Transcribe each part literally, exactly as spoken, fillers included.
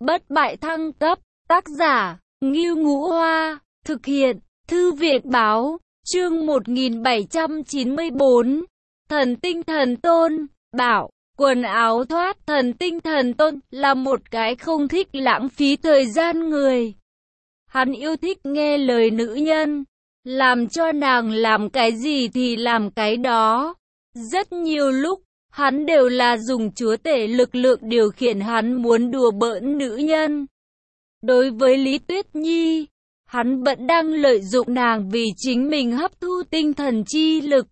Bất bại thăng cấp, tác giả, Ngưu Ngũ Hoa, thực hiện, Thư viện báo, chương một nghìn bảy trăm chín mươi bốn, Thần Tinh Thần Tôn, bảo, quần áo thoát. Thần Tinh Thần Tôn là một cái không thích lãng phí thời gian người. Hắn yêu thích nghe lời nữ nhân, làm cho nàng làm cái gì thì làm cái đó. Rất nhiều lúc, hắn đều là dùng chúa tể lực lượng điều khiển hắn muốn đùa bỡn nữ nhân. Đối với Lý Tuyết Nhi, hắn vẫn đang lợi dụng nàng vì chính mình hấp thu tinh thần chi lực.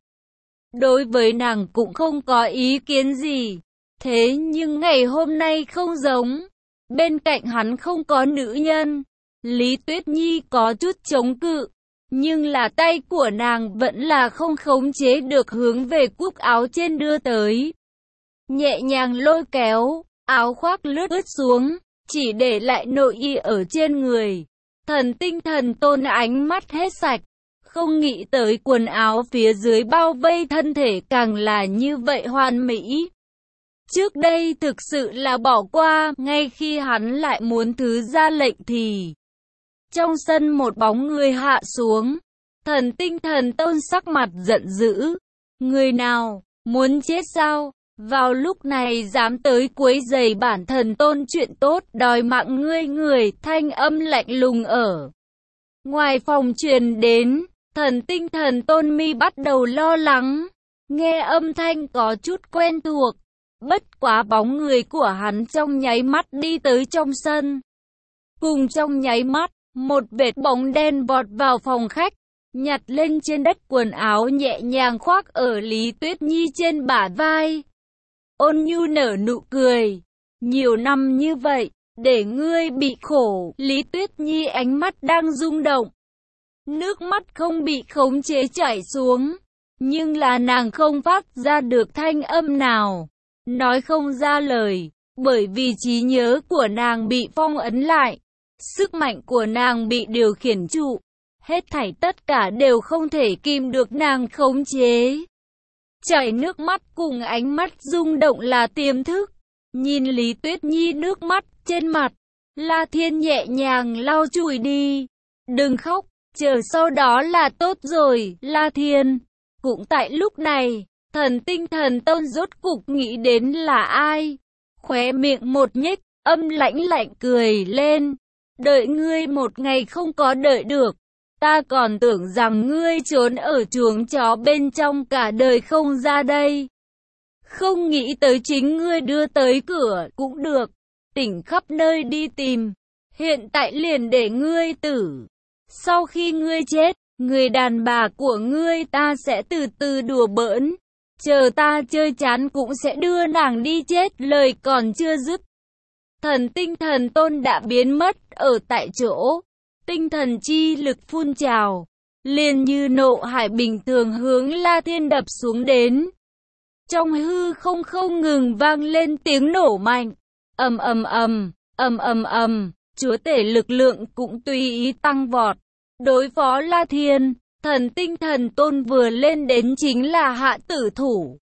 Đối với nàng cũng không có ý kiến gì. Thế nhưng ngày hôm nay không giống. Bên cạnh hắn không có nữ nhân. Lý Tuyết Nhi có chút chống cự. Nhưng là tay của nàng vẫn là không khống chế được hướng về cúc áo trên đưa tới. Nhẹ nhàng lôi kéo, áo khoác lướt ướt xuống, chỉ để lại nội y ở trên người. Thần Tinh Thần Tôn ánh mắt hết sạch, không nghĩ tới quần áo phía dưới bao vây thân thể càng là như vậy hoàn mỹ. Trước đây thực sự là bỏ qua, ngay khi hắn lại muốn thứ ra lệnh thì trong sân một bóng người hạ xuống. Thần Tinh Thần Tôn sắc mặt giận dữ. Người nào, muốn chết sao? Vào lúc này dám tới quấy rầy bản thần tôn chuyện tốt, đòi mạng ngươi người, thanh âm lạnh lùng ở ngoài phòng truyền đến. Thần Tinh Thần Tôn mi bắt đầu lo lắng, nghe âm thanh có chút quen thuộc, bất quá bóng người của hắn trong nháy mắt đi tới trong sân. Cùng trong nháy mắt, một vệt bóng đen vọt vào phòng khách, nhặt lên trên đất quần áo nhẹ nhàng khoác ở Lý Tuyết Nhi trên bả vai. Ôn nhu nở nụ cười. Nhiều năm như vậy, để ngươi bị khổ. Lý Tuyết Nhi ánh mắt đang rung động. Nước mắt không bị khống chế chảy xuống. Nhưng là nàng không phát ra được thanh âm nào. Nói không ra lời. Bởi vì trí nhớ của nàng bị phong ấn lại. Sức mạnh của nàng bị điều khiển trụ. Hết thảy tất cả đều không thể kìm được nàng khống chế. Chảy nước mắt cùng ánh mắt rung động là tiềm thức. Nhìn Lý Tuyết Nhi nước mắt trên mặt, La Thiên nhẹ nhàng lau chùi đi. Đừng khóc, chờ sau đó là tốt rồi, La Thiên. Cũng tại lúc này, Thần Tinh Thần Tôn rốt cục nghĩ đến là ai. Khóe miệng một nhếch, âm lãnh lạnh cười lên. Đợi ngươi một ngày không có đợi được. Ta còn tưởng rằng ngươi trốn ở chuồng chó bên trong cả đời không ra đây. Không nghĩ tới chính ngươi đưa tới cửa cũng được. Tỉnh khắp nơi đi tìm. Hiện tại liền để ngươi tử. Sau khi ngươi chết, người đàn bà của ngươi ta sẽ từ từ đùa bỡn. Chờ ta chơi chán cũng sẽ đưa nàng đi chết. Lời còn chưa dứt, Thần Tinh Thần Tôn đã biến mất ở tại chỗ. Tinh thần chi lực phun trào, liền như nộ hải bình thường hướng La Thiên đập xuống đến. Trong hư không không ngừng vang lên tiếng nổ mạnh, ầm ầm ầm, ầm ầm ầm, chúa tể lực lượng cũng tùy ý tăng vọt. Đối phó La Thiên, Thần Tinh Thần Tôn vừa lên đến chính là hạ tử thủ,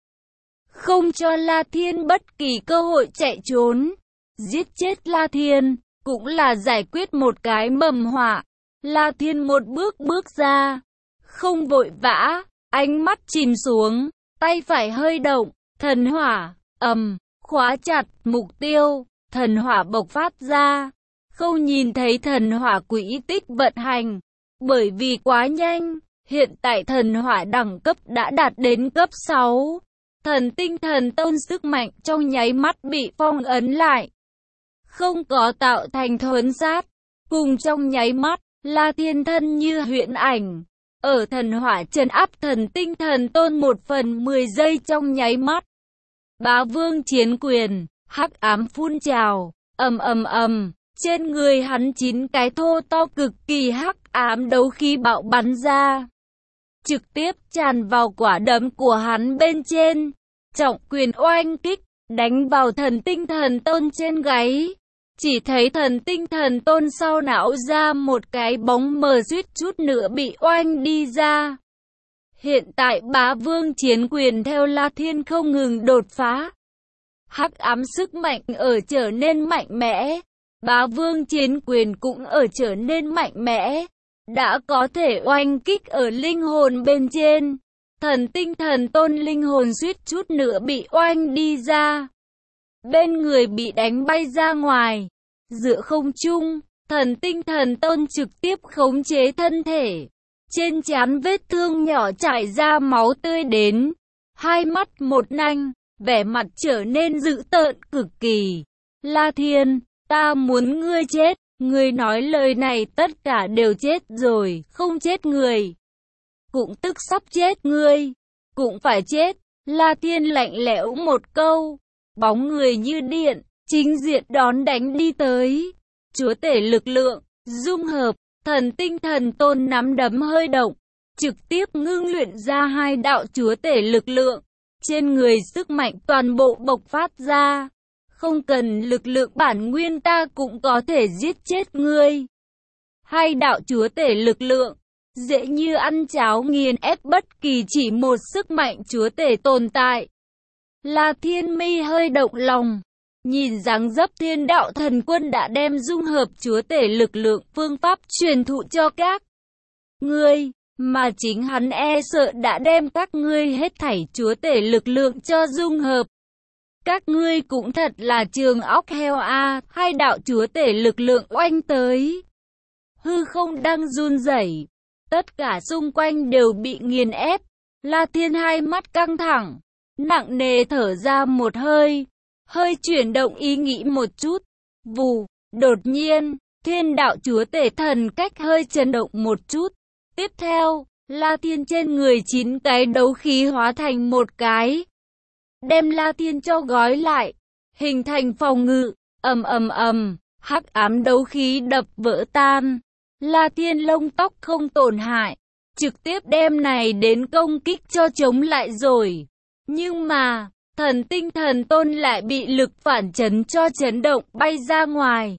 không cho La Thiên bất kỳ cơ hội chạy trốn. Giết chết La Thiên cũng là giải quyết một cái mầm họa. La Thiên một bước bước ra, không vội vã, ánh mắt chìm xuống, tay phải hơi động, thần hỏa, ầm, khóa chặt mục tiêu, thần hỏa bộc phát ra. Không nhìn thấy thần hỏa quỹ tích vận hành, bởi vì quá nhanh, hiện tại thần hỏa đẳng cấp đã đạt đến cấp sáu. Thần Tinh Thần Tôn sức mạnh trong nháy mắt bị phong ấn lại, không có tạo thành thuấn sát. Cùng trong nháy mắt, La Thiên thân như huyễn ảnh, ở thần hỏa trấn áp Thần Tinh Thần Tôn một phần mười giây trong nháy mắt. Bá Vương chiến quyền, hắc ám phun trào, ầm ầm ầm, trên người hắn chín cái thô to cực kỳ hắc ám đấu khí bạo bắn ra, trực tiếp tràn vào quả đấm của hắn bên trên. Trọng quyền oanh kích, đánh vào Thần Tinh Thần Tôn trên gáy. Chỉ thấy Thần Tinh Thần Tôn sau não ra một cái bóng mờ suýt chút nữa bị oanh đi ra. Hiện tại Bá Vương chiến quyền theo La Thiên không ngừng đột phá. Hắc ám sức mạnh ở trở nên mạnh mẽ. Bá vương chiến quyền cũng ở trở nên mạnh mẽ, đã có thể oanh kích ở linh hồn bên trên. Thần tinh thần tôn linh hồn suýt chút nữa bị oanh đi ra. Bên người bị đánh bay ra ngoài. Giữa không trung, thần tinh thần tôn trực tiếp khống chế thân thể. Trên trán vết thương nhỏ chảy ra máu tươi đến. Hai mắt một nanh, vẻ mặt trở nên dữ tợn cực kỳ. La Thiên, ta muốn ngươi chết. Ngươi nói lời này tất cả đều chết rồi, không chết người. Cũng tức sắp chết ngươi. Cũng phải chết. La Thiên lạnh lẽo một câu. Bóng người như điện, chính diện đón đánh đi tới. Chúa tể lực lượng, dung hợp, thần tinh thần tôn nắm đấm hơi động. Trực tiếp ngưng luyện ra hai đạo chúa tể lực lượng. Trên người sức mạnh toàn bộ bộc phát ra. Không cần lực lượng bản nguyên ta cũng có thể giết chết ngươi. Hai đạo chúa tể lực lượng, dễ như ăn cháo nghiền ép bất kỳ chỉ một sức mạnh chúa tể tồn tại. La Thiên mi hơi động lòng, nhìn dáng dấp Thiên Đạo Thần Quân đã đem dung hợp chúa tể lực lượng phương pháp truyền thụ cho các ngươi, mà chính hắn e sợ đã đem các ngươi hết thảy chúa tể lực lượng cho dung hợp. Các ngươi cũng thật là trường óc heo a, hai đạo chúa tể lực lượng oanh tới. Hư không đang run rẩy, tất cả xung quanh đều bị nghiền ép. La Thiên hai mắt căng thẳng, nặng nề thở ra một hơi, hơi chuyển động ý nghĩ một chút. Vù, đột nhiên, Thiên đạo chúa tể thần cách hơi chấn động một chút. Tiếp theo, La Thiên trên người chín cái đấu khí hóa thành một cái, đem La Thiên cho gói lại, hình thành phòng ngự. Ầm ầm ầm, hắc ám đấu khí đập vỡ tan. La Thiên lông tóc không tổn hại, trực tiếp đem này đến công kích cho chống lại rồi. Nhưng mà, thần tinh thần tôn lại bị lực phản chấn cho chấn động bay ra ngoài.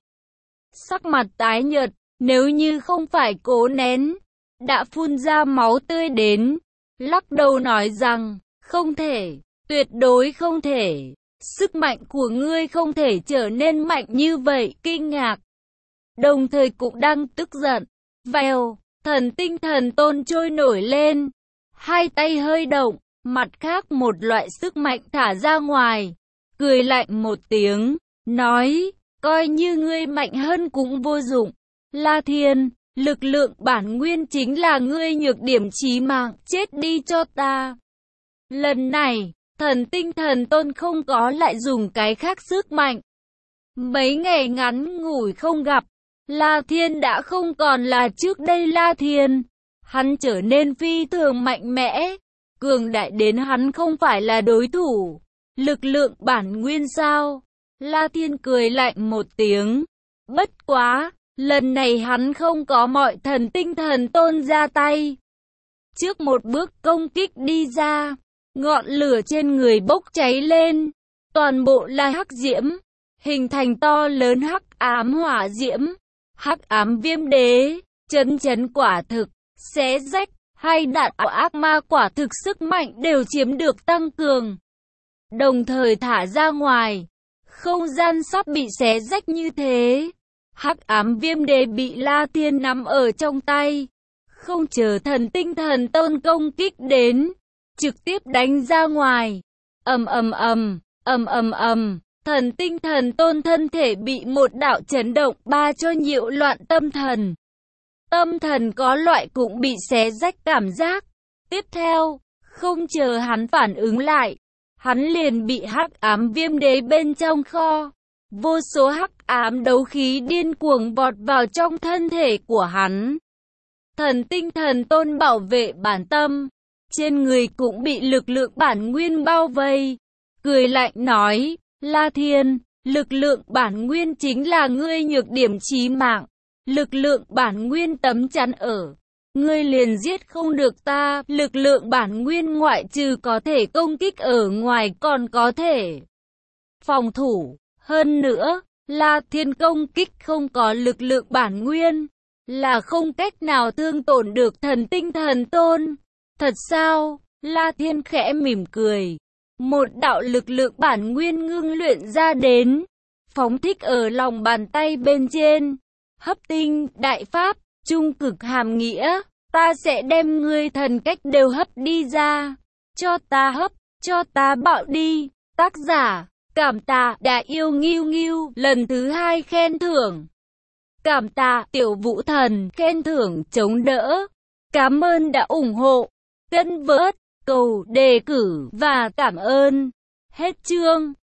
Sắc mặt tái nhợt, nếu như không phải cố nén, đã phun ra máu tươi đến. Lắc đầu nói rằng, không thể, tuyệt đối không thể. Sức mạnh của ngươi không thể trở nên mạnh như vậy, kinh ngạc. Đồng thời cũng đang tức giận. Vèo, thần tinh thần tôn trôi nổi lên. Hai tay hơi động, mặt khác một loại sức mạnh thả ra ngoài. Cười lạnh một tiếng, nói, coi như ngươi mạnh hơn cũng vô dụng. La Thiên, lực lượng bản nguyên chính là ngươi nhược điểm chí mạng, chết đi cho ta. Lần này, thần tinh thần tôn không có lại dùng cái khác sức mạnh. Mấy ngày ngắn ngủi không gặp, La Thiên đã không còn là trước đây La Thiên. Hắn trở nên phi thường mạnh mẽ, cường đại đến hắn không phải là đối thủ. Lực lượng bản nguyên sao? La Thiên cười lạnh một tiếng. Bất quá, lần này hắn không có mọi thần tinh thần tôn ra tay. Trước một bước công kích đi ra, ngọn lửa trên người bốc cháy lên, toàn bộ là hắc diễm, hình thành to lớn hắc ám hỏa diễm. Hắc ám viêm đế, chấn chấn quả thực, xé rách, hai đạn ác ma quả thực sức mạnh đều chiếm được tăng cường. Đồng thời thả ra ngoài, không gian sắp bị xé rách như thế. Hắc ám viêm đế bị La Thiên nắm ở trong tay, không chờ thần tinh thần tôn công kích đến, trực tiếp đánh ra ngoài. Ầm ầm ầm, ầm ầm ầm, thần tinh thần tôn thân thể bị một đạo chấn động ba cho nhiễu loạn tâm thần. Tâm thần có loại cũng bị xé rách cảm giác. Tiếp theo, không chờ hắn phản ứng lại, hắn liền bị hắc ám viêm đế bên trong kho. Vô số hắc ám đấu khí điên cuồng vọt vào trong thân thể của hắn. Thần tinh thần tôn bảo vệ bản tâm, trên người cũng bị lực lượng bản nguyên bao vây. Cười lạnh nói, La Thiên, lực lượng bản nguyên chính là ngươi nhược điểm chí mạng. Lực lượng bản nguyên tấm chắn ở, ngươi liền giết không được ta. Lực lượng bản nguyên ngoại trừ có thể công kích ở ngoài còn có thể phòng thủ. Hơn nữa, La Thiên công kích không có lực lượng bản nguyên, là không cách nào thương tổn được thần tinh thần tôn. Thật sao? La Thiên khẽ mỉm cười. Một đạo lực lượng bản nguyên ngưng luyện ra đến. phóng thích ở lòng bàn tay bên trên. Hấp tinh, đại pháp, trung cực hàm nghĩa, ta sẽ đem ngươi thần cách đều hấp đi ra. Cho ta hấp, cho ta bạo đi. Tác giả, cảm tạ, đã yêu nghiêu nghiêu, lần thứ hai khen thưởng. Cảm tạ, tiểu vũ thần, khen thưởng, chống đỡ. Cảm ơn đã ủng hộ. Cân vớt, cầu, đề cử, và cảm ơn. Hết chương.